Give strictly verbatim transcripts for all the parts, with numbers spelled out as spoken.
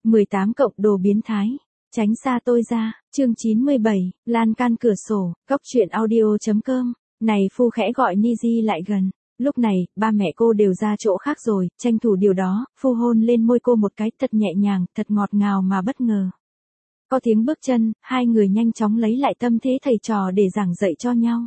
mười tám cộng đồ biến thái. Tránh xa tôi ra, chương chín mươi bảy, lan can cửa sổ, góc truyện audio.com. Này Phu khẽ gọi Niji lại gần. Lúc này, ba mẹ cô đều ra chỗ khác rồi, tranh thủ điều đó, Phu hôn lên môi cô một cái thật nhẹ nhàng, thật ngọt ngào mà bất ngờ. Có tiếng bước chân, hai người nhanh chóng lấy lại tâm thế thầy trò để giảng dạy cho nhau.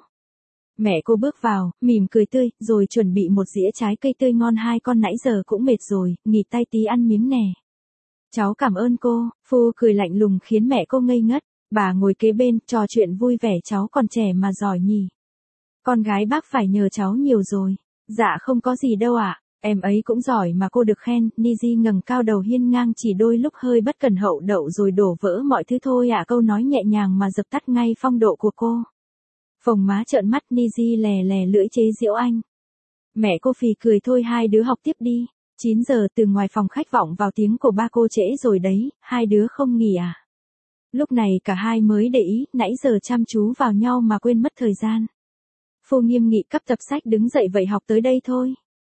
Mẹ cô bước vào, mỉm cười tươi, rồi chuẩn bị một dĩa trái cây tươi ngon, hai con nãy giờ cũng mệt rồi, nghỉ tay tí ăn miếng nè. Cháu cảm ơn cô, Phu cười lạnh lùng khiến mẹ cô ngây ngất, bà ngồi kế bên, trò chuyện vui vẻ, cháu còn trẻ mà giỏi nhỉ. Con gái bác phải nhờ cháu nhiều rồi. Dạ không có gì đâu ạ, à. Em ấy cũng giỏi mà cô được khen. Niji ngẩng cao đầu hiên ngang, chỉ đôi lúc hơi bất cẩn hậu đậu rồi đổ vỡ mọi thứ thôi ạ. À. Câu nói nhẹ nhàng mà dập tắt ngay phong độ của cô. Phồng má trợn mắt, Niji lè lè lưỡi chế giễu anh. Mẹ cô phì cười, thôi hai đứa học tiếp đi. chín giờ từ ngoài phòng khách vọng vào tiếng của ba cô, trễ rồi đấy, hai đứa không nghỉ à? Lúc này cả hai mới để ý, nãy giờ chăm chú vào nhau mà quên mất thời gian. Phu nghiêm nghị cắp tập sách, đứng dậy, vậy học tới đây thôi.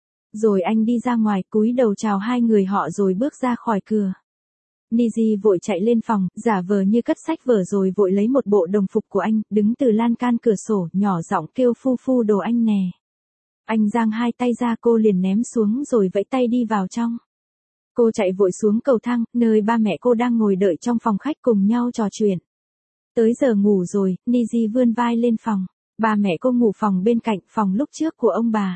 Rồi anh đi ra ngoài, cúi đầu chào hai người họ rồi bước ra khỏi cửa. Niji vội chạy lên phòng, giả vờ như cất sách vở rồi vội lấy một bộ đồng phục của anh, đứng từ lan can cửa sổ, nhỏ giọng kêu Phu Phu đồ anh nè. Anh giang hai tay ra, cô liền ném xuống rồi vẫy tay đi vào trong. Cô chạy vội xuống cầu thang, nơi ba mẹ cô đang ngồi đợi trong phòng khách cùng nhau trò chuyện. Tới giờ ngủ rồi, Niji vươn vai lên phòng. Ba mẹ cô ngủ phòng bên cạnh, phòng lúc trước của ông bà.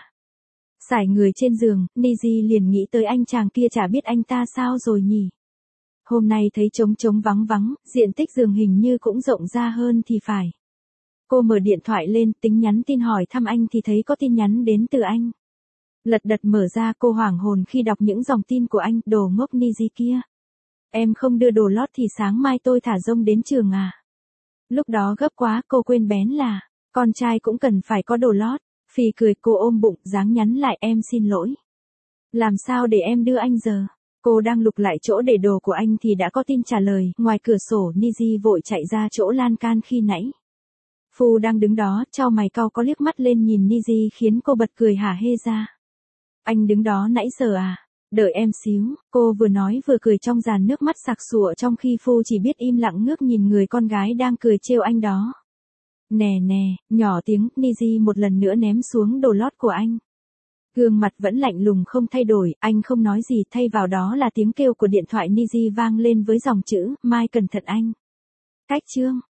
Sải người trên giường, Niji liền nghĩ tới anh chàng kia, chả biết anh ta sao rồi nhỉ. Hôm nay thấy trống trống vắng vắng, diện tích giường hình như cũng rộng ra hơn thì phải. Cô mở điện thoại lên, tính nhắn tin hỏi thăm anh thì thấy có tin nhắn đến từ anh. Lật đật mở ra, cô hoảng hồn khi đọc những dòng tin của anh. Đồ ngốc Niji kia. Em không đưa đồ lót thì sáng mai tôi thả rông đến trường à. Lúc đó gấp quá, cô quên bén là con trai cũng cần phải có đồ lót. Phì cười, cô ôm bụng, dáng nhắn lại, em xin lỗi. Làm sao để em đưa anh giờ? Cô đang lục lại chỗ để đồ của anh thì đã có tin trả lời. Ngoài cửa sổ, Niji vội chạy ra chỗ lan can khi nãy. Phu đang đứng đó, chau mày cau có liếc mắt lên nhìn Niji khiến cô bật cười hả hê ra. Anh đứng đó nãy giờ à? Đợi em xíu, cô vừa nói vừa cười trong dàn nước mắt sặc sụa, trong khi Phu chỉ biết im lặng ngước nhìn người con gái đang cười trêu anh đó. Nè nè, nhỏ tiếng, Niji một lần nữa ném xuống đồ lót của anh. Gương mặt vẫn lạnh lùng không thay đổi, anh không nói gì, thay vào đó là tiếng kêu của điện thoại Niji vang lên với dòng chữ, mai cẩn thận anh. Cách chương.